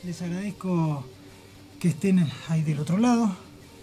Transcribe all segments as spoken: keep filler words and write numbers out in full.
les agradezco que estén ahí del otro lado.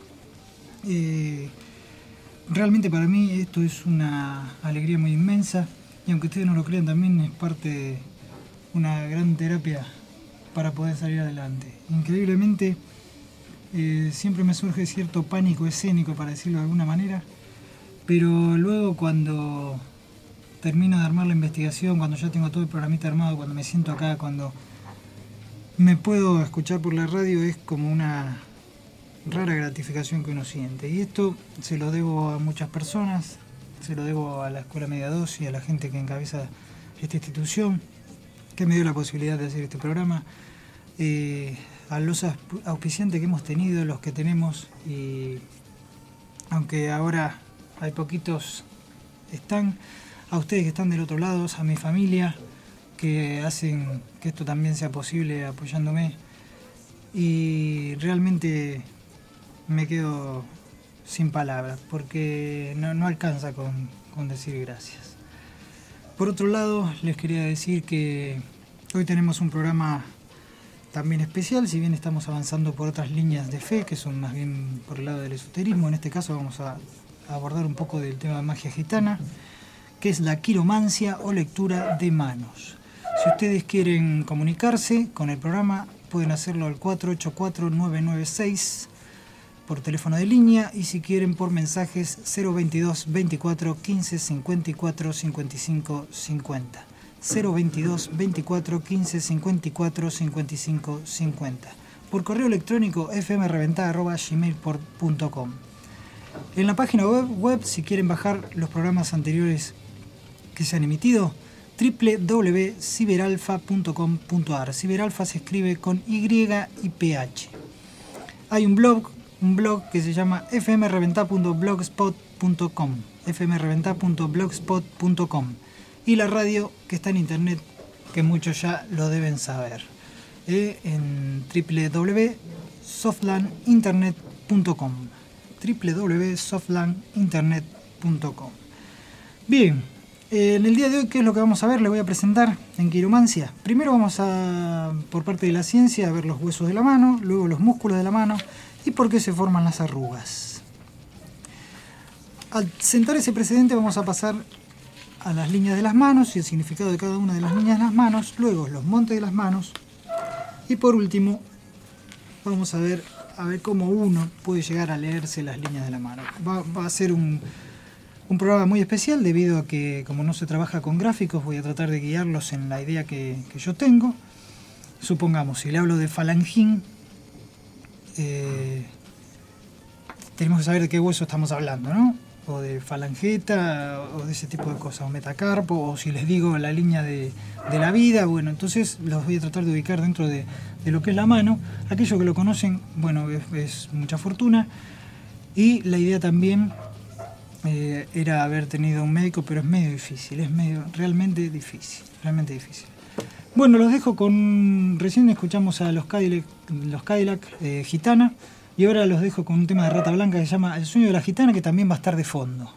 Eh, realmente para mí esto es una alegría muy inmensa y aunque ustedes no lo crean también es parte de una gran terapia para poder salir adelante. Increíblemente eh, siempre me surge cierto pánico escénico, para decirlo de alguna manera, pero luego cuando termino de armar la investigación, cuando ya tengo todo el programita armado, cuando me siento acá, cuando me puedo escuchar por la radio, es como una rara gratificación que uno siente. Y esto se lo debo a muchas personas, se lo debo a la Escuela Media Dosis, a la gente que encabeza esta institución, que me dio la posibilidad de hacer este programa, eh, a los auspiciantes que hemos tenido, los que tenemos, y aunque ahora hay poquitos, están, a ustedes que están del otro lado, a mi familia, que hacen que esto también sea posible apoyándome, y realmente me quedo sin palabras porque no, no alcanza con, con decir gracias. Por otro lado, les quería decir que hoy tenemos un programa también especial, si bien estamos avanzando por otras líneas de fe que son más bien por el lado del esoterismo. En este caso vamos a abordar un poco del tema de magia gitana, que es la quiromancia o lectura de manos. Si ustedes quieren comunicarse con el programa, pueden hacerlo al cuatro ocho cuatro, nueve nueve seis por teléfono de línea, y si quieren por mensajes cero veintidós, veinticuatro, quince, cincuenta y cuatro, cincuenta y cinco, cincuenta. cero veintidós, veinticuatro, quince, cincuenta y cuatro, cincuenta y cinco, cincuenta. Por correo electrónico f m reventada arroba gmail punto com. En la página web, web, si quieren bajar los programas anteriores que se han emitido, doble u doble u doble u punto ciberalfa punto com punto a r. Ciberalfa se escribe con Y y P H. Hay un blog, un blog que se llama f m reventada punto blogspot punto com, f m reventada punto blogspot punto com, y la radio que está en internet, que muchos ya lo deben saber, eh, en doble u doble u doble u punto softland internet punto com, doble u doble u doble u punto softland internet punto com. Bien. En el día de hoy, ¿qué es lo que vamos a ver? Les voy a presentar en quiromancia. Primero vamos a, por parte de la ciencia, a ver los huesos de la mano, luego los músculos de la mano y por qué se forman las arrugas. Al sentar ese precedente vamos a pasar a las líneas de las manos y el significado de cada una de las líneas de las manos, luego los montes de las manos y por último vamos a ver, a ver cómo uno puede llegar a leerse las líneas de la mano. Va, va a ser un... Un programa muy especial debido a que, como no se trabaja con gráficos, voy a tratar de guiarlos en la idea que, que yo tengo. Supongamos, si le hablo de falangín, eh, tenemos que saber de qué hueso estamos hablando, ¿no? O de falangeta, o de ese tipo de cosas, o metacarpo, o si les digo la línea de, de la vida, bueno, entonces los voy a tratar de ubicar dentro de, de lo que es la mano. Aquellos que lo conocen, bueno, es, es mucha fortuna. Y la idea también... Eh, era haber tenido un médico, pero es medio difícil, es medio realmente difícil, realmente difícil. Bueno, los dejo con... Recién escuchamos a los Cadillac, los Cadillac eh, Gitana, y ahora los dejo con un tema de Rata Blanca que se llama El sueño de la gitana, que también va a estar de fondo.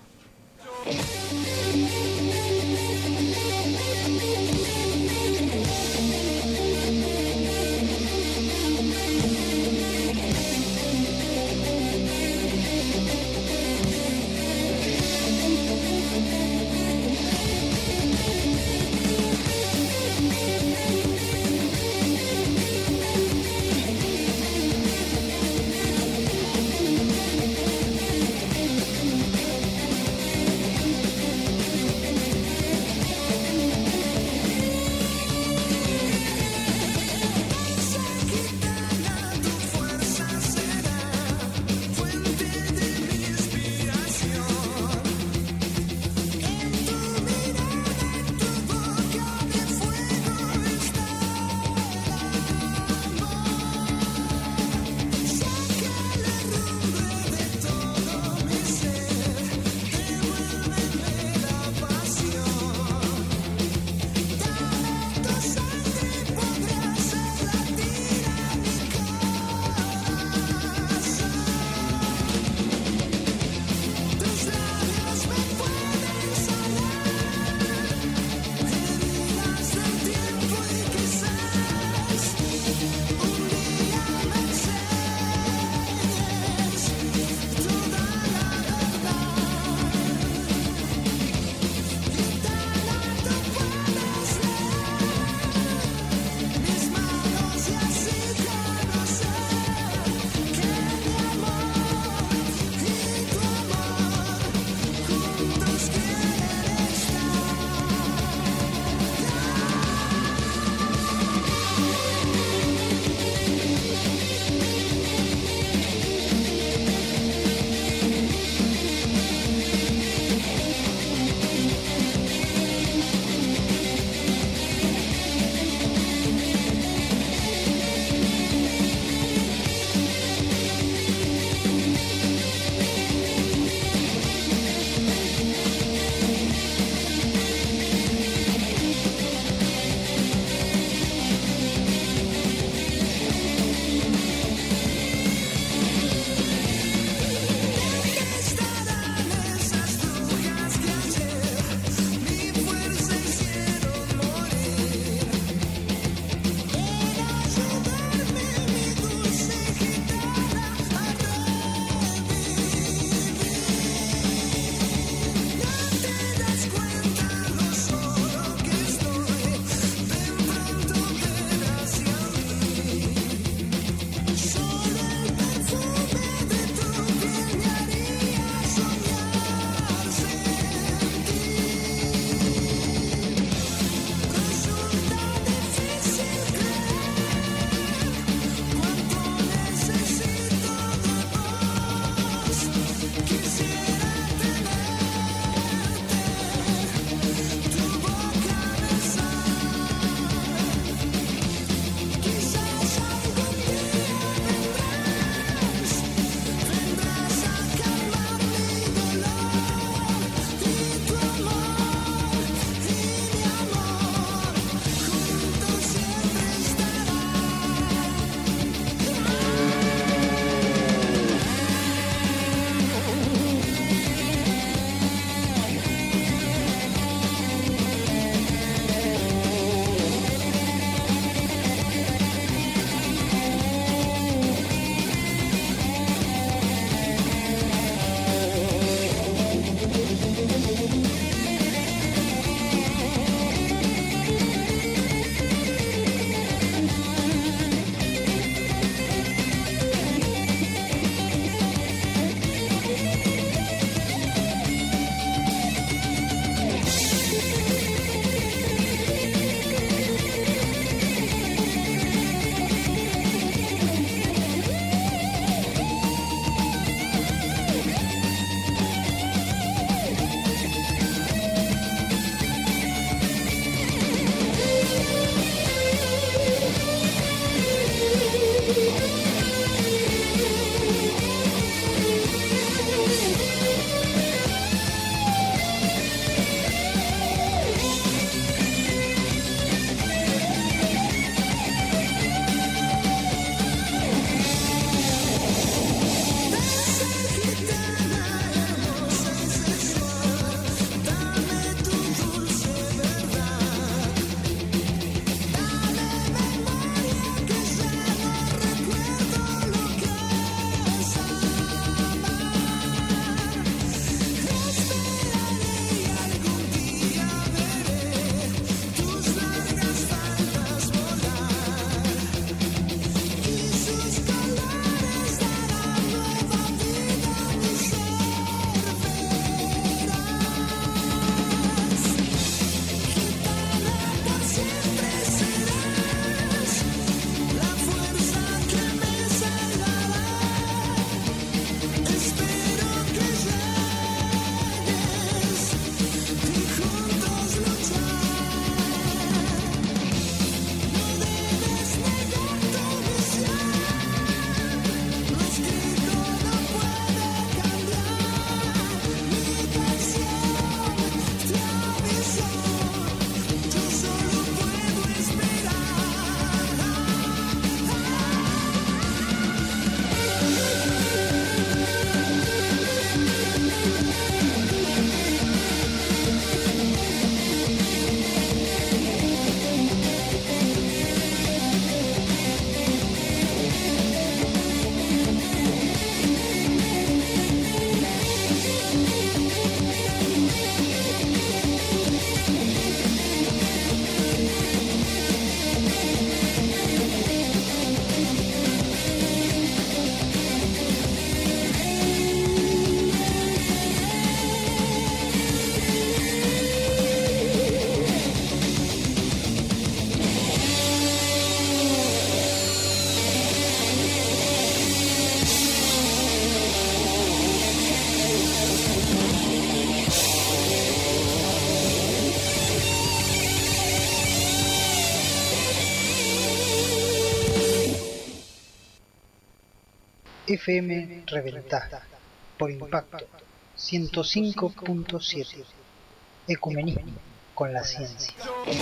F M Reventá, por Impacto, ciento cinco punto siete. Ecumenismo con la ciencia.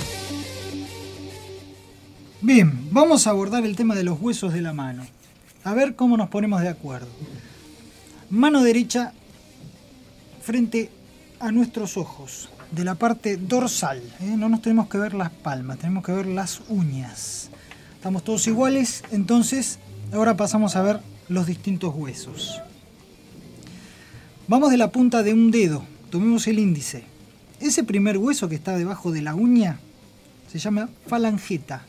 Bien, vamos a abordar el tema de los huesos de la mano. A ver cómo nos ponemos de acuerdo. Mano derecha frente a nuestros ojos, de la parte dorsal. ¿eh? No nos tenemos que ver las palmas, tenemos que ver las uñas. Estamos todos iguales, entonces ahora pasamos a ver los distintos huesos. Vamos de la punta de un dedo, tomemos el índice. Ese primer hueso que está debajo de la uña se llama falangeta.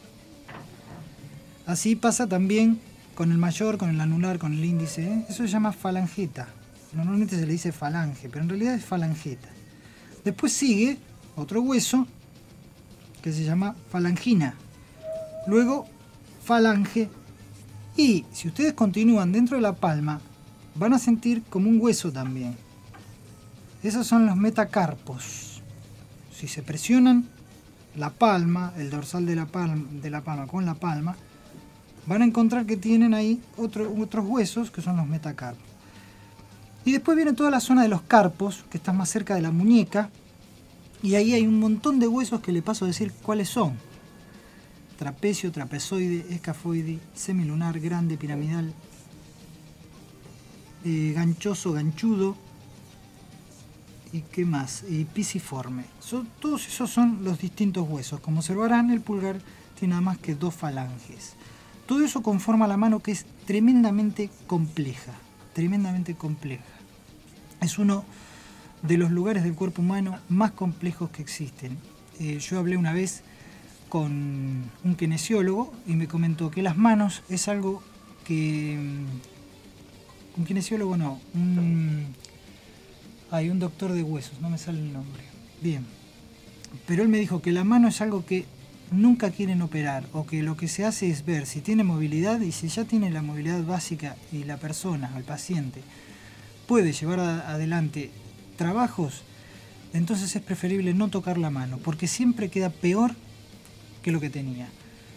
Así pasa también con el mayor, con el anular, con el índice. ¿eh? Eso se llama falangeta. Normalmente se le dice falange, pero en realidad es falangeta. Después sigue otro hueso que se llama falangina. Luego falange. Y si ustedes continúan dentro de la palma, van a sentir como un hueso también. Esos son los metacarpos. Si se presionan la palma, el dorsal de la palma, de la palma con la palma, van a encontrar que tienen ahí otro, otros huesos que son los metacarpos. Y después viene toda la zona de los carpos, que está más cerca de la muñeca, y ahí hay un montón de huesos que le paso a decir cuáles son. Trapecio, trapezoide, escafoide, semilunar, grande, piramidal, eh, ganchoso, ganchudo, y qué más, y pisiforme. Son, todos esos son los distintos huesos. Como observarán, el pulgar tiene nada más que dos falanges. Todo eso conforma la mano, que es tremendamente compleja, tremendamente compleja. Es uno de los lugares del cuerpo humano más complejos que existen. Eh, yo hablé una vez con un kinesiólogo y me comentó que las manos es algo que... Un kinesiólogo no, un... Hay un doctor de huesos, no me sale el nombre. Bien, pero él me dijo que la mano es algo que nunca quieren operar, o que lo que se hace es ver si tiene movilidad, y si ya tiene la movilidad básica y la persona, el paciente, puede llevar a, adelante trabajos, entonces es preferible no tocar la mano, porque siempre queda peor que lo que tenía.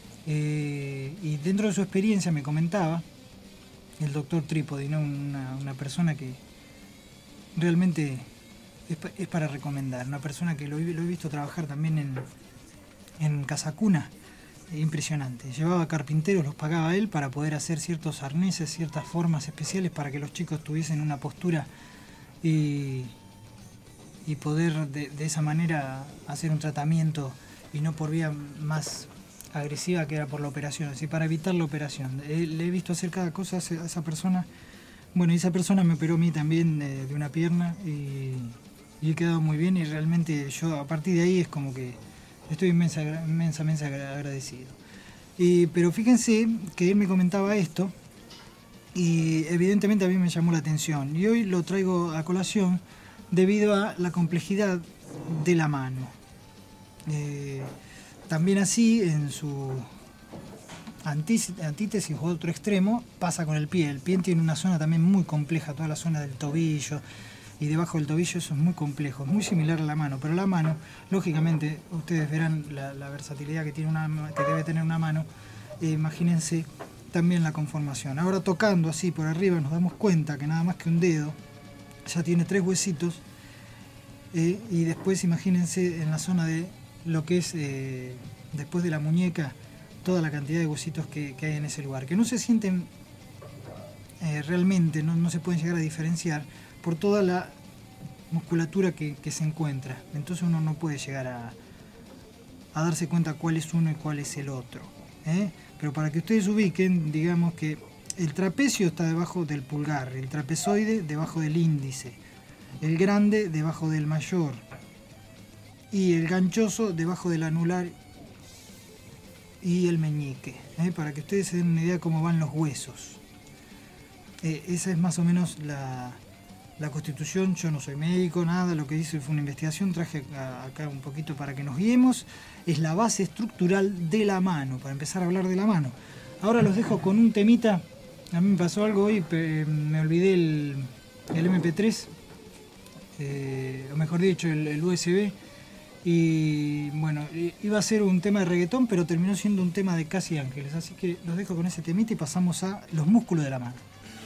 Eh, y dentro de su experiencia me comentaba el doctor Trípodi, ¿no? una, una persona que realmente es, es para recomendar, una persona que lo, lo he visto trabajar también en, en Casa Cuna, impresionante. Llevaba carpinteros, los pagaba él para poder hacer ciertos arneses, ciertas formas especiales para que los chicos tuviesen una postura y, y poder de, de esa manera hacer un tratamiento, y no por vía más agresiva que era por la operación, así para evitar la operación. Eh, le he visto hacer cada cosa a esa persona. Bueno, y esa persona me operó a mí también eh, de una pierna y, y he quedado muy bien, y realmente yo a partir de ahí es como que estoy inmensa, inmensamente agradecido. Y, pero fíjense que él me comentaba esto y evidentemente a mí me llamó la atención. Y hoy lo traigo a colación debido a la complejidad de la mano. Eh, también así, en su antítesis o otro extremo, pasa con el pie. El pie tiene una zona también muy compleja, toda la zona del tobillo. Y debajo del tobillo eso es muy complejo, es muy similar a la mano, pero la mano, lógicamente, ustedes verán la, la versatilidad que, tiene una, que debe tener una mano, eh, imagínense también la conformación. Ahora tocando así por arriba nos damos cuenta que nada más que un dedo ya tiene tres huesitos, eh, y después imagínense en la zona de lo que es, eh, después de la muñeca, toda la cantidad de huesitos que, que hay en ese lugar, que no se sienten eh, realmente, no, no se pueden llegar a diferenciar por toda la musculatura que, que se encuentra. Entonces uno no puede llegar a, a darse cuenta cuál es uno y cuál es el otro. ¿eh? Pero para que ustedes ubiquen, digamos que el trapecio está debajo del pulgar, el trapezoide debajo del índice, el grande debajo del mayor y el ganchoso debajo del anular y el meñique. ¿eh? Para que ustedes se den una idea de cómo van los huesos. Eh, esa es más o menos la... La constitución. Yo no soy médico, nada, lo que hice fue una investigación, traje acá un poquito para que nos guiemos. Es la base estructural de la mano, para empezar a hablar de la mano. Ahora los dejo con un temita. A mí me pasó algo hoy, me olvidé el, el eme pe tres, eh, o mejor dicho, el, el u ese be. Y bueno, iba a ser un tema de reggaetón, pero terminó siendo un tema de Casi Ángeles. Así que los dejo con ese temita y pasamos a los músculos de la mano.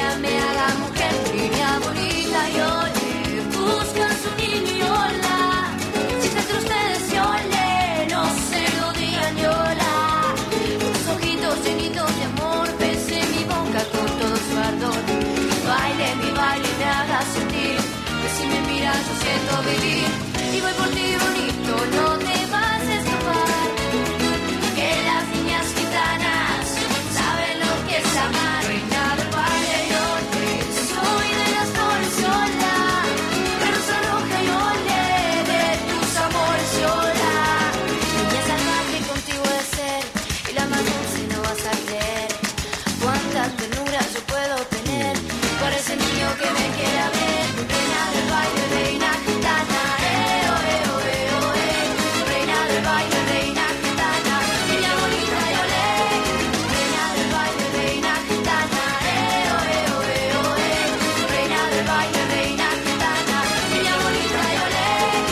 vida me haga mujer. Niña bonita y ole, buscan su niño y hola. Si está entre ustedes y ole, no se lo digan y hola. Con tus ojitos llenitos de amor, besé mi boca con todo su ardor. Baile mi baile me haga sentir que si me miras yo siento vivir. Y voy por ti bonito, no te vas a escapar. Que las niñas gitanas saben lo que es amar. Reina del baile y ole, soy de las flores y hola. De rosa roja y ole, de tus amores y hola. Niña salvaje contigo de ser, y la más dulce no vas a creer. Cuánta ternura yo puedo tener para ese niño que me quiera ver. Reina del baile, reina gitana, eh, oh, eh, oh, eh, oh, eh. Reina del baile, reina gitana, niña bonita y olé. Reina del baile, reina gitana, eh, oh, eh, oh, eh, oh, eh. Reina del baile, reina gitana, niña bonita y olé.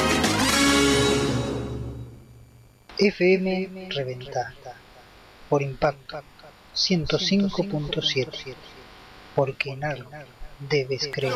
F M Reventá por Impacto ciento cinco punto siete, porque en algo debes creer.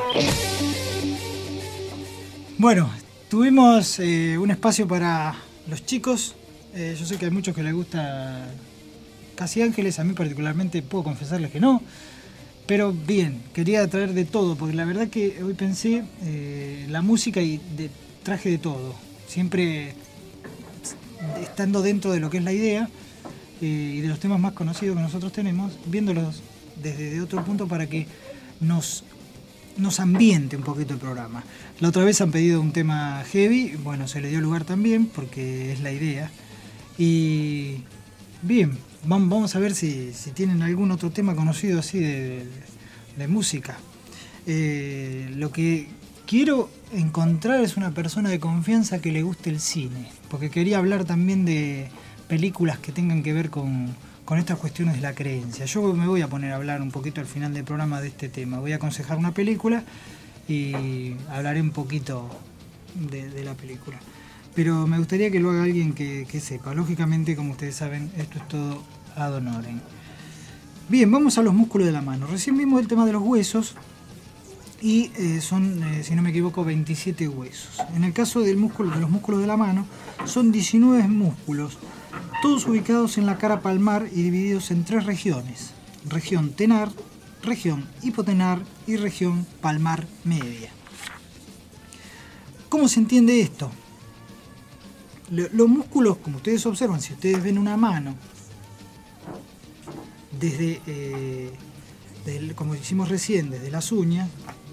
Bueno, tuvimos eh, un espacio para los chicos. Eh, yo sé que hay muchos que les gusta Casi Ángeles, a mí particularmente puedo confesarles que no. Pero bien, quería traer de todo, porque la verdad que hoy pensé eh, la música y de, traje de todo. Siempre estando dentro de lo que es la idea eh, y de los temas más conocidos que nosotros tenemos, viéndolos desde de otro punto para que nos, nos ambiente un poquito el programa. La otra vez han pedido un tema heavy, bueno, se le dio lugar también porque es la idea. Y bien, vamos, vamos a ver si, si tienen algún otro tema conocido así de, de, de música. Eh, lo que quiero encontrar es una persona de confianza que le guste el cine, porque quería hablar también de películas que tengan que ver con, con estas cuestiones de la creencia. Yo me voy a poner a hablar un poquito al final del programa de este tema. Voy a aconsejar una película y hablaré un poquito de, de la película. Pero me gustaría que lo haga alguien que, que sepa. Lógicamente, como ustedes saben, esto es todo ad honorem. Bien, vamos a los músculos de la mano. Recién vimos el tema de los huesos y eh, son, eh, si no me equivoco, veintisiete huesos. En el caso del músculo, de los músculos de la mano, son diecinueve músculos, todos ubicados en la cara palmar y divididos en tres regiones: región tenar, región hipotenar y región palmar media. ¿Cómo se entiende esto? Los músculos, como ustedes observan, si ustedes ven una mano desde, eh, desde como hicimos recién, desde las uñas,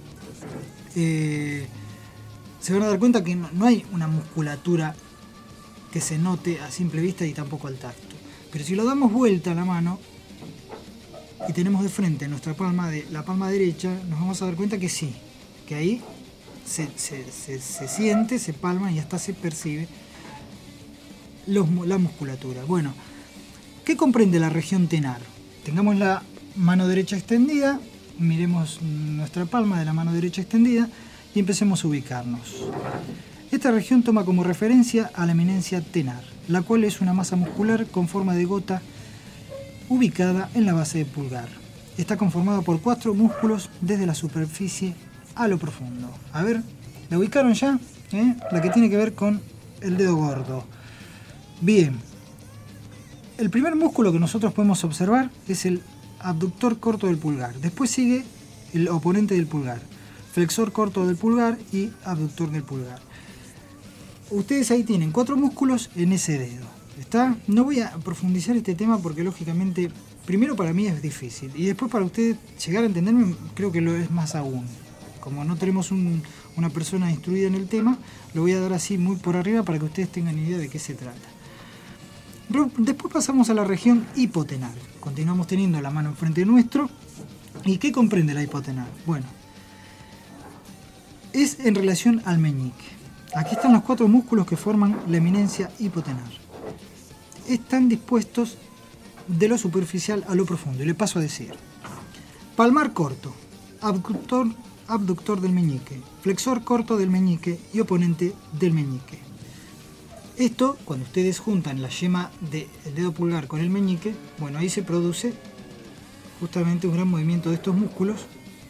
eh, se van a dar cuenta que no, no hay una musculatura que se note a simple vista y tampoco al tacto. Pero si lo damos vuelta a la mano y tenemos de frente nuestra palma, de, la palma derecha, nos vamos a dar cuenta que sí, que ahí se, se, se, se siente, se palma y hasta se percibe los, la musculatura. Bueno, ¿qué comprende la región tenar? Tengamos la mano derecha extendida, miremos nuestra palma de la mano derecha extendida y empecemos a ubicarnos. Esta región toma como referencia a la eminencia tenar, la cual es una masa muscular con forma de gota ubicada en la base del pulgar. Está conformada por cuatro músculos desde la superficie a lo profundo. A ver, ¿la ubicaron ya? ¿Eh? La que tiene que ver con el dedo gordo. Bien. El primer músculo que nosotros podemos observar es el abductor corto del pulgar. Después sigue el oponente del pulgar, flexor corto del pulgar y abductor del pulgar. Ustedes ahí tienen cuatro músculos en ese dedo. ¿Está? No voy a profundizar este tema porque lógicamente, primero para mí es difícil y después para ustedes llegar a entenderme creo que lo es más aún. Como no tenemos un, una persona instruida en el tema, lo voy a dar así muy por arriba para que ustedes tengan idea de qué se trata. Después pasamos a la región hipotenar. Continuamos teniendo la mano enfrente nuestro. ¿Y qué comprende la hipotenar? Bueno, es en relación al meñique. Aquí están los cuatro músculos que forman la eminencia hipotenar. Están dispuestos de lo superficial a lo profundo. Y le paso a decir: palmar corto, abductor, abductor del meñique, flexor corto del meñique y oponente del meñique. Esto, cuando ustedes juntan la yema del dedo pulgar con el meñique, bueno, ahí se produce justamente un gran movimiento de estos músculos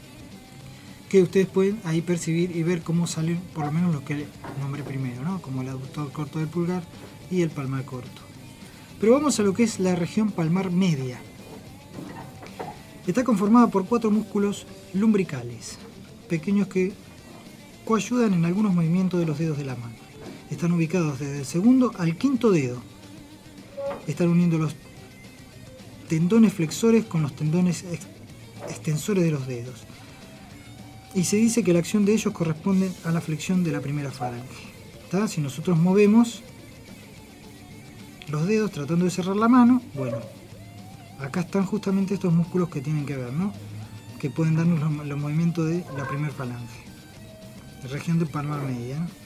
que ustedes pueden ahí percibir y ver cómo salen por lo menos los que nombré primero, ¿no? Como el aductor corto del pulgar y el palmar corto. Pero vamos a lo que es la región palmar media. Está conformada por cuatro músculos lumbricales, pequeños que coayudan en algunos movimientos de los dedos de la mano. Están ubicados desde el segundo al quinto dedo. Están uniendo los tendones flexores con los tendones ex extensores de los dedos. Y se dice que la acción de ellos corresponde a la flexión de la primera falange. ¿Está? Si nosotros movemos los dedos tratando de cerrar la mano, bueno, acá están justamente estos músculos que tienen que ver, ¿no? Que pueden darnos los, los movimientos de la primera falange, la región del palmar media, ¿no?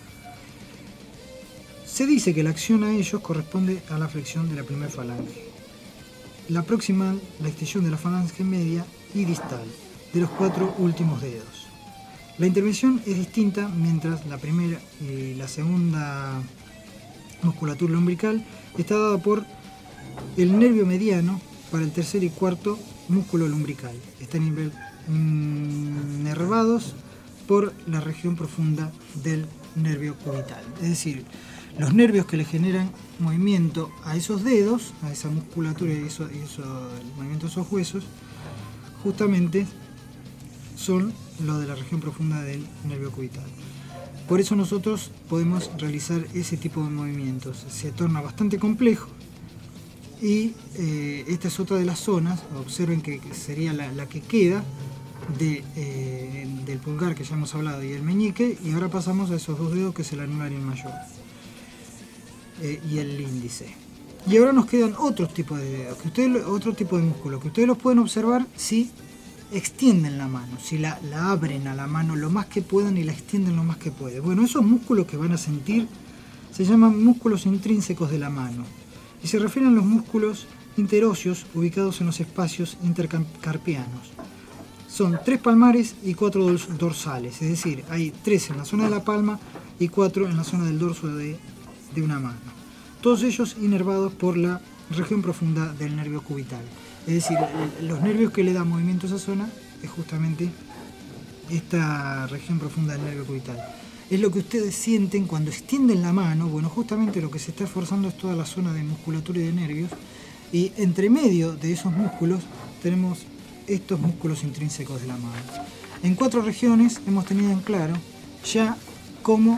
Se dice que la acción a ellos corresponde a la flexión de la primera falange, la proximal, la extensión de la falange media y distal de los cuatro últimos dedos. La intervención es distinta mientras la primera y la segunda musculatura lumbrical está dada por el nervio mediano para el tercer y cuarto músculo lumbrical. Están inervados por la región profunda del nervio cubital. Es decir, los nervios que le generan movimiento a esos dedos, a esa musculatura y eso, y eso, el movimiento de esos huesos, justamente son los de la región profunda del nervio cubital. Por eso nosotros podemos realizar ese tipo de movimientos. Se torna bastante complejo y eh, esta es otra de las zonas, observen que sería la, la que queda de, eh, del pulgar que ya hemos hablado y el meñique, y ahora pasamos a esos dos dedos que es el anular y el mayor eh, y el índice. Y ahora nos quedan otros tipos de dedos, que ustedes, otro tipo de músculos que ustedes los pueden observar si extienden la mano, si la, la abren a la mano lo más que puedan y la extienden lo más que pueden. Bueno, esos músculos que van a sentir se llaman músculos intrínsecos de la mano y se refieren a los músculos interóseos ubicados en los espacios intercarpianos. Son tres palmares y cuatro dorsales, es decir, hay tres en la zona de la palma y cuatro en la zona del dorso de, de una mano. Todos ellos inervados por la región profunda del nervio cubital. Es decir, los nervios que le dan movimiento a esa zona es justamente esta región profunda del nervio cubital. Es lo que ustedes sienten cuando extienden la mano. Bueno, justamente lo que se está esforzando es toda la zona de musculatura y de nervios. Y entre medio de esos músculos tenemos estos músculos intrínsecos de la mano. En cuatro regiones hemos tenido en claro ya cómo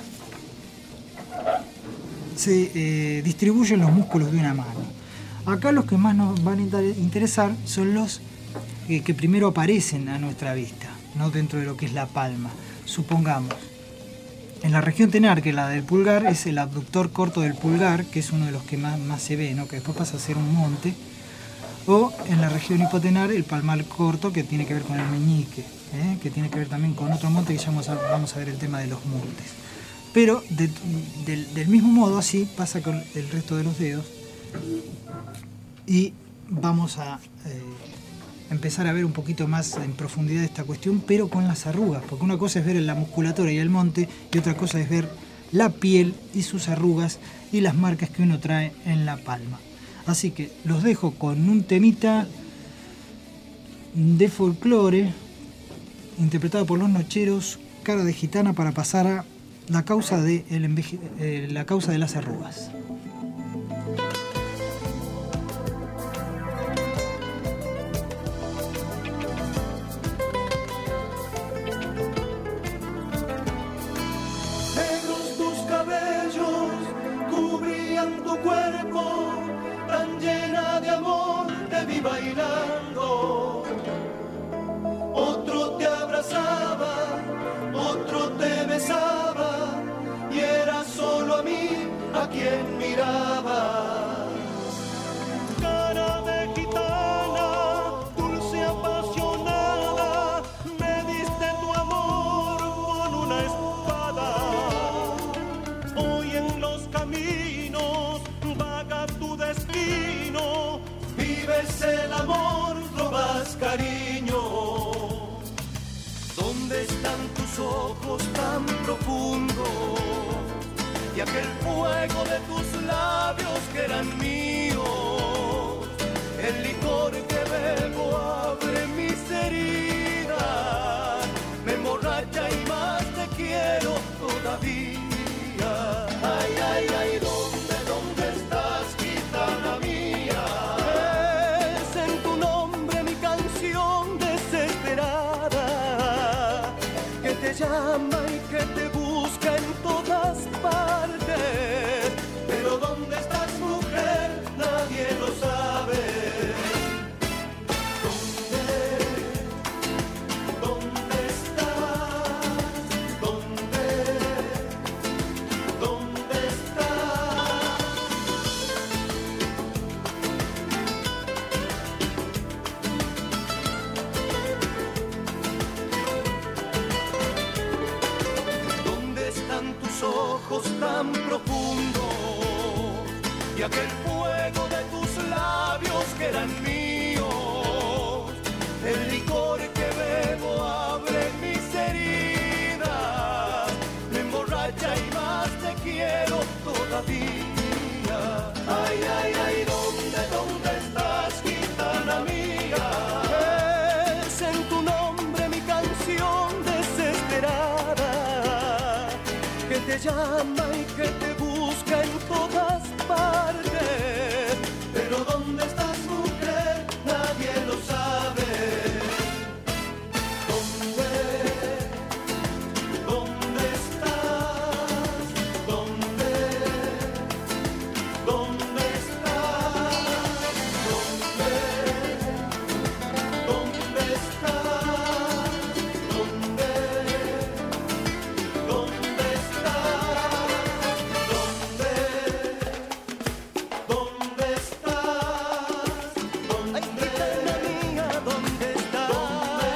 se eh, distribuyen los músculos de una mano. Acá los que más nos van a interesar son los eh, que primero aparecen a nuestra vista, no dentro de lo que es la palma. Supongamos, en la región tenar, que la del pulgar, es el abductor corto del pulgar, que es uno de los que más, más se ve, ¿no? Que después pasa a ser un monte. O en la región hipotenar, el palmar corto, que tiene que ver con el meñique, ¿eh? Que tiene que ver también con otro monte, que ya vamos a, vamos a ver el tema de los montes. Pero de, de, del mismo modo, así pasa con el resto de los dedos. Y vamos a eh, empezar a ver un poquito más en profundidad esta cuestión, pero con las arrugas, porque una cosa es ver la musculatura y el monte, y otra cosa es ver la piel y sus arrugas y las marcas que uno trae en la palma. Así que los dejo con un temita de folclore interpretado por Los Nocheros, Cara de Gitana, para pasar a la causa de, el enveje- eh, la causa de las arrugas. Bailando, otro te abrazaba, otro te besaba, y era solo a mí a quien miraba. Cara de gitana, dulce apasionada, me diste tu amor con una espada. Hoy en los caminos vaga tu destino. Vives el amor, robas cariño. ¿Dónde están tus ojos tan profundos? Y aquel fuego de tus labios que eran míos. El licor que bebo abre mis heridas, me emborracha y aquel fuego de tus labios que eran míos. El licor que bebo abre mis heridas, me emborracha y más te quiero todavía. Ay, ay, ay, ¿dónde, dónde estás, gitana mía? Es en tu nombre mi canción desesperada, que te llama y que te busca en todas partes. Pero ¿dónde estás, mujer? Nadie lo sabe. ¿Dónde? ¿Dónde estás? ¿Dónde? ¿Dónde estás? ¿Dónde? ¿Dónde estás? ¿Dónde? ¿Dónde estás? ¿Dónde? ¿Dónde estás? ¿Dónde? Ay, gitana mía, ¿dónde estás? ¿Dónde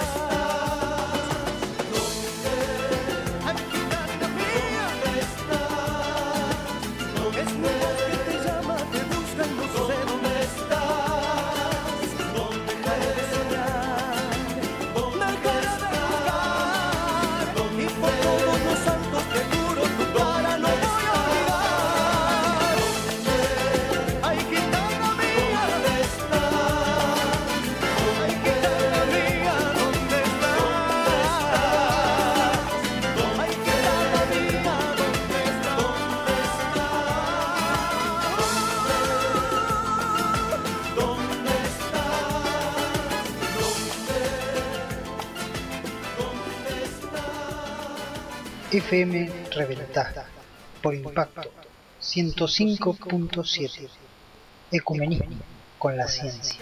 estás? Ay, gitana mía, ¿dónde estás? Es mi voz que te llama, te busca y no sé dónde estás. ¿Dónde debes soñar? ¿Dónde dejará de buscar? Y por todos los santos te juro, tu cara no voy a olvidar. Ay, gitana mía, ¿dónde estás? Ay, gitana mía, ¿dónde estás? Ay, gitana mía, ¿dónde estás? ¿Dónde estás? F M Reventá por Impacto ciento cinco punto siete. Ecumenismo con la ciencia.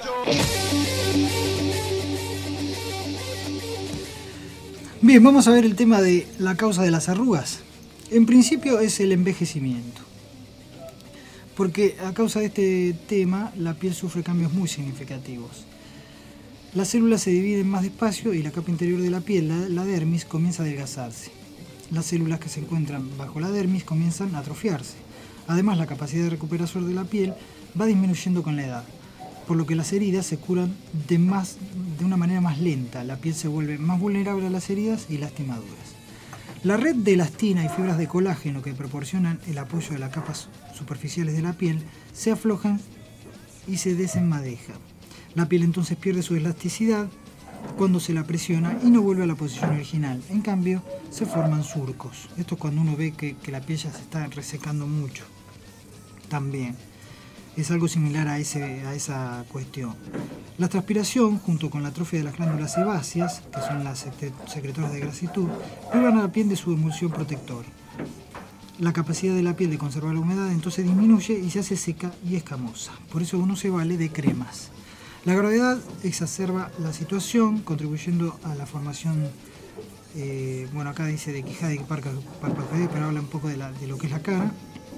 Bien, vamos a ver el tema de la causa de las arrugas. En principio es el envejecimiento, porque a causa de este tema la piel sufre cambios muy significativos. Las células se dividen más despacio y la capa interior de la piel, la, la dermis, comienza a adelgazarse. Las células que se encuentran bajo la dermis comienzan a atrofiarse. Además, la capacidad de recuperación de la piel va disminuyendo con la edad, por lo que las heridas se curan de, más, de una manera más lenta. La piel se vuelve más vulnerable a las heridas y lastimaduras. La red de elastina y fibras de colágeno que proporcionan el apoyo de las capas superficiales de la piel se aflojan y se desenmadejan. La piel entonces pierde su elasticidad cuando se la presiona y no vuelve a la posición original. En cambio, se forman surcos. Esto es cuando uno ve que, que la piel ya se está resecando mucho. También es algo similar a, ese, a esa cuestión. La transpiración, junto con la atrofia de las glándulas sebáceas, que son las secretoras de grasitud, privan a la piel de su emulsión protectora. La capacidad de la piel de conservar la humedad entonces disminuye y se hace seca y escamosa. Por eso uno se vale de cremas. La gravedad exacerba la situación, contribuyendo a la formación, eh, bueno, acá dice de quijada y parpadeos, pero habla un poco de, la, de lo que es la cara.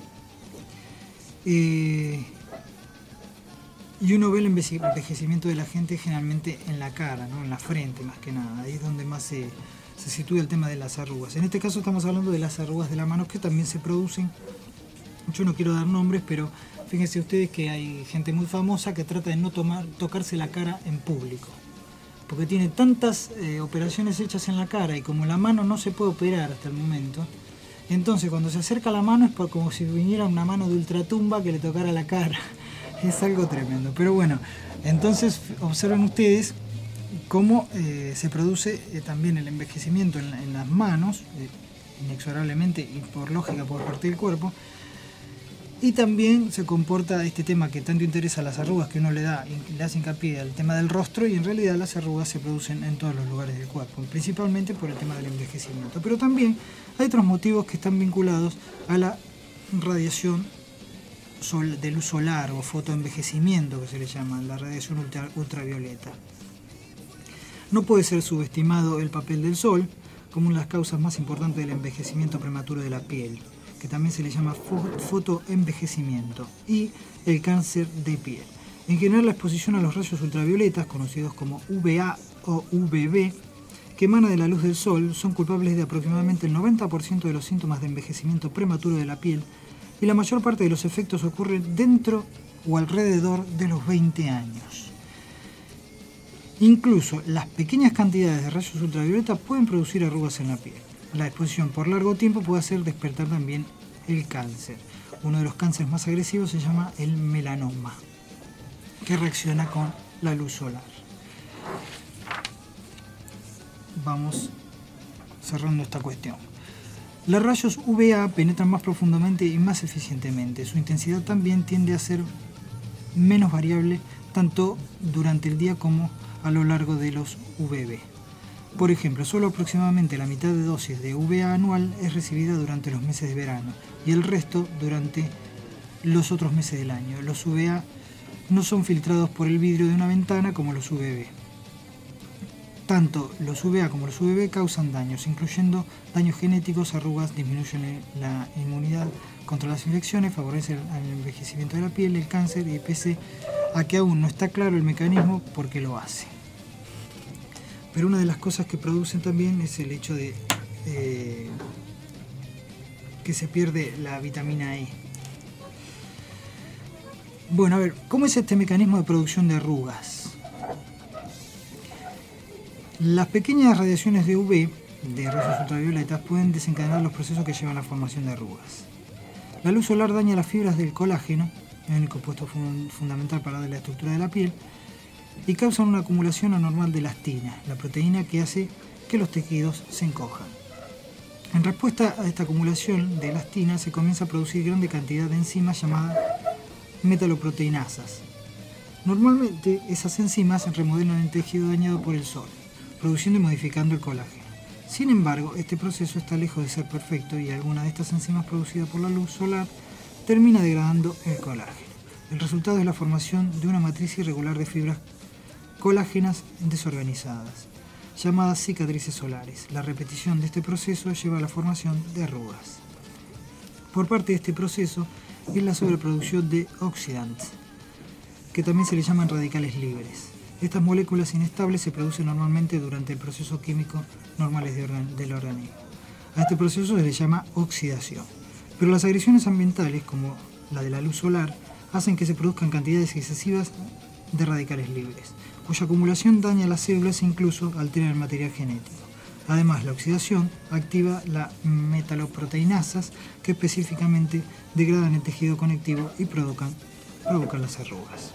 Eh, y uno ve el envejecimiento de la gente generalmente en la cara, ¿no? En la frente más que nada. Ahí es donde más se, se sitúa el tema de las arrugas. En este caso estamos hablando de las arrugas de la mano que también se producen. Yo no quiero dar nombres, pero fíjense ustedes que hay gente muy famosa que trata de no tomar, tocarse la cara en público. Porque tiene tantas eh, operaciones hechas en la cara y como la mano no se puede operar hasta el momento, entonces cuando se acerca la mano es por como si viniera una mano de ultratumba que le tocara la cara. Es algo tremendo. Pero bueno, entonces observen ustedes cómo eh, se produce eh, también el envejecimiento en, la, en las manos, eh, inexorablemente y por lógica por parte del cuerpo. Y también se comporta este tema que tanto interesa a las arrugas, que uno le da, le hace hincapié al tema del rostro, y en realidad las arrugas se producen en todos los lugares del cuerpo, principalmente por el tema del envejecimiento. Pero también hay otros motivos que están vinculados a la radiación sol, de luz solar o fotoenvejecimiento, que se le llama, la radiación ultra, ultravioleta. No puede ser subestimado el papel del sol como una de las causas más importantes del envejecimiento prematuro de la piel, que también se le llama fotoenvejecimiento, y el cáncer de piel. En general, la exposición a los rayos ultravioletas, conocidos como U V A o U V B, que emana de la luz del sol, son culpables de aproximadamente el noventa por ciento de los síntomas de envejecimiento prematuro de la piel, y la mayor parte de los efectos ocurren dentro o alrededor de los veinte años. Incluso las pequeñas cantidades de rayos ultravioleta pueden producir arrugas en la piel. La exposición por largo tiempo puede hacer despertar también el cáncer. Uno de los cánceres más agresivos se llama el melanoma, que reacciona con la luz solar. Vamos cerrando esta cuestión. Los rayos U V A penetran más profundamente y más eficientemente. Su intensidad también tiende a ser menos variable tanto durante el día como a lo largo de los U V B. Por ejemplo, solo aproximadamente la mitad de dosis de U V A anual es recibida durante los meses de verano y el resto durante los otros meses del año. Los U V A no son filtrados por el vidrio de una ventana como los U V B. Tanto los U V A como los U V B causan daños, incluyendo daños genéticos, arrugas, disminuyen la inmunidad contra las infecciones, favorecen el envejecimiento de la piel, el cáncer, y pese a que aún no está claro el mecanismo por qué lo hace. Pero una de las cosas que producen también es el hecho de eh, que se pierde la vitamina E. Bueno, a ver, ¿cómo es este mecanismo de producción de arrugas? Las pequeñas radiaciones de U V, de rayos ultravioletas, pueden desencadenar los procesos que llevan a la formación de arrugas. La luz solar daña las fibras del colágeno, el compuesto fun- fundamental para la estructura de la piel, y causan una acumulación anormal de elastina, la proteína que hace que los tejidos se encojan. En respuesta a esta acumulación de elastina se comienza a producir grande cantidad de enzimas llamadas metaloproteinasas. Normalmente esas enzimas remodelan el tejido dañado por el sol, produciendo y modificando el colágeno. Sin embargo, este proceso está lejos de ser perfecto y alguna de estas enzimas producidas por la luz solar termina degradando el colágeno. El resultado es la formación de una matriz irregular de fibras colágenas desorganizadas, llamadas cicatrices solares. La repetición de este proceso lleva a la formación de arrugas. Por parte de este proceso es la sobreproducción de oxidantes, que también se le llaman radicales libres. Estas moléculas inestables se producen normalmente durante el proceso químico normales de organ- del organismo. A este proceso se le llama oxidación. Pero las agresiones ambientales, como la de la luz solar, hacen que se produzcan cantidades excesivas de radicales libres, cuya acumulación daña las células e incluso altera el material genético. Además, la oxidación activa las metaloproteinasas que específicamente degradan el tejido conectivo y provocan, provocan las arrugas.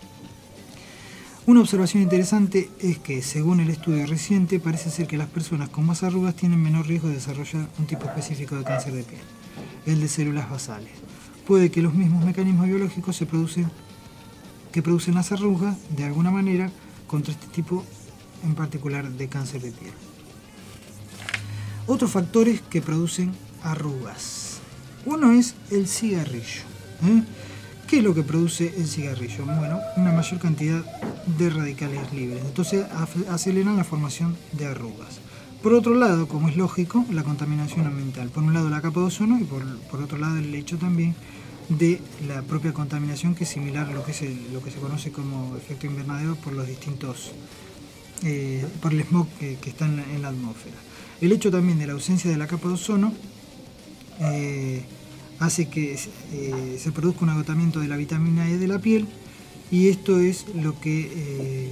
Una observación interesante es que, según el estudio reciente, parece ser que las personas con más arrugas tienen menor riesgo de desarrollar un tipo específico de cáncer de piel, el de células basales. Puede que los mismos mecanismos biológicos se producen, que producen las arrugas de alguna manera contra este tipo en particular de cáncer de piel. Otros factores que producen arrugas. Uno es el cigarrillo. ¿eh? ¿Qué es lo que produce el cigarrillo? Bueno, una mayor cantidad de radicales libres. Entonces aceleran la formación de arrugas. Por otro lado, como es lógico, la contaminación ambiental. Por un lado la capa de ozono y por, por otro lado el hecho también de la propia contaminación, que es similar a lo que, es el, lo que se conoce como efecto invernadero por los distintos, eh, por el smog que, que está en la, en la atmósfera. El hecho también de la ausencia de la capa de ozono eh, hace que eh, se produzca un agotamiento de la vitamina E de la piel, y esto es lo que eh,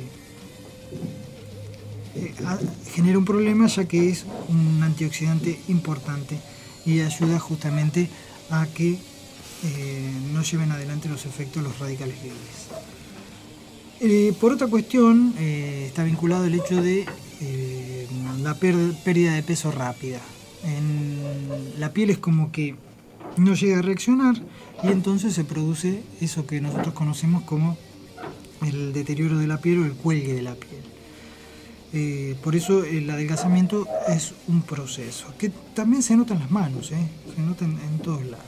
eh, genera un problema, ya que es un antioxidante importante y ayuda justamente a que eh, no lleven adelante los efectos los radicales libres. Eh, por otra cuestión, eh, está vinculado el hecho de eh, la pérdida de peso rápida. En la piel es como que no llega a reaccionar y entonces se produce eso que nosotros conocemos como el deterioro de la piel o el cuelgue de la piel. Eh, por eso el adelgazamiento es un proceso que también se nota en las manos, ¿eh? Se nota en, en todos lados.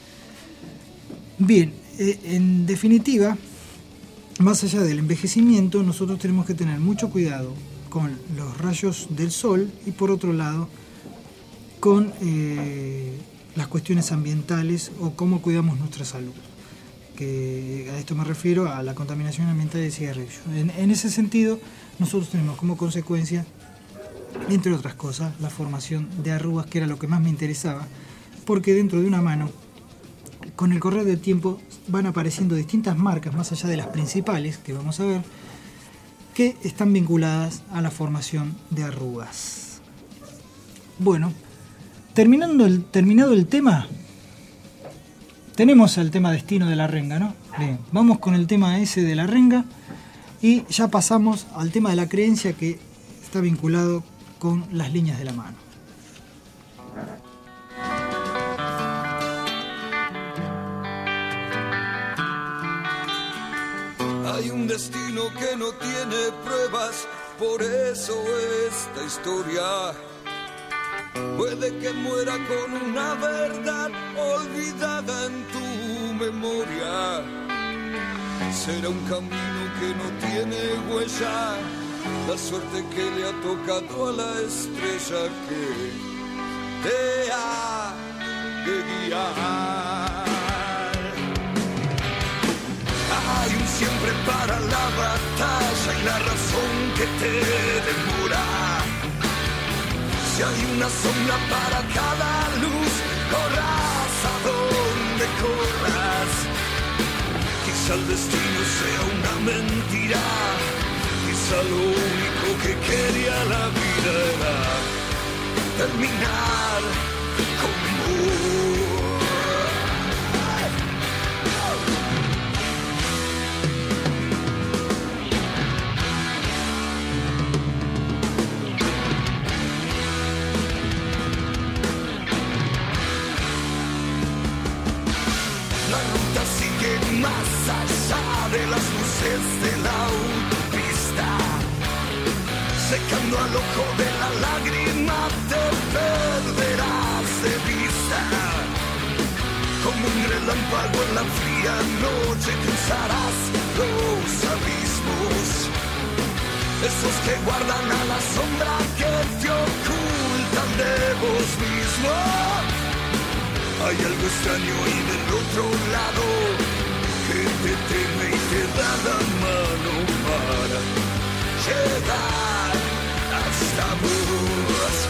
Bien, eh, en definitiva, más allá del envejecimiento, nosotros tenemos que tener mucho cuidado con los rayos del sol y por otro lado con eh, las cuestiones ambientales o cómo cuidamos nuestra salud. Que a esto me refiero a la contaminación ambiental del cigarrillo. En, en ese sentido, nosotros tenemos como consecuencia, entre otras cosas, la formación de arrugas, que era lo que más me interesaba, porque dentro de una mano con el correr del tiempo van apareciendo distintas marcas, más allá de las principales que vamos a ver, que están vinculadas a la formación de arrugas. Bueno, terminando el, terminado el tema, tenemos el tema destino de la renga, ¿no? Bien, vamos con el tema ese de la renga y ya pasamos al tema de la creencia, que está vinculado con las líneas de la mano. Hay un destino que no tiene pruebas, por eso esta historia puede que muera con una verdad olvidada en tu memoria. Será un camino que no tiene huella, la suerte que le ha tocado a la estrella que te ha de guiar. Hay un siempre para la batalla y la razón que te demora. Si hay una sombra para cada luz, corras a donde corras. Quizá el destino sea una mentira, quizá lo único que quería la vida era terminar con vos. Más allá de las luces de la autopista, secando al ojo de la lágrima, te perderás de vista. Como un relámpago en la fría noche cruzarás los abismos, esos que guardan a la sombra que te ocultan de vos mismo. Hay algo extraño y del otro lado que te teme y te da la mano para llegar hasta vos.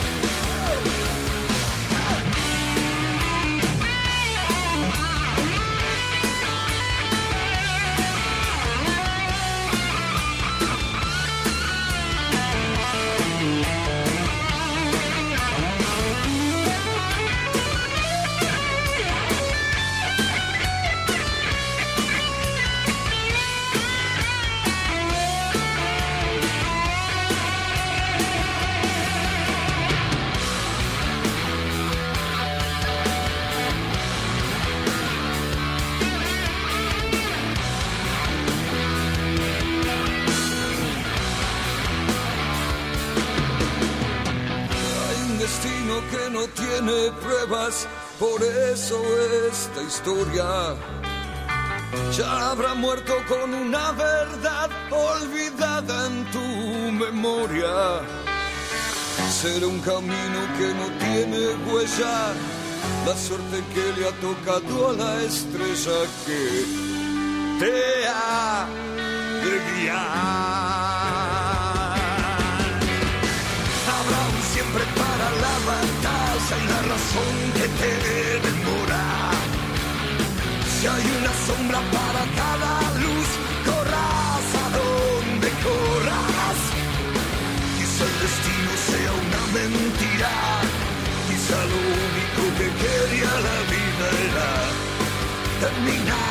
Que no tiene pruebas, por eso esta historia ya habrá muerto con una verdad olvidada en tu memoria. Será un camino que no tiene huella, la suerte que le ha tocado a la estrella que te ha de guiar. Habrá un siempre para la batalla y la razón que te demora. Si hay una sombra para cada luz, corras a donde corras. Quizá el destino sea una mentira, quizá lo único que quería la vida era terminar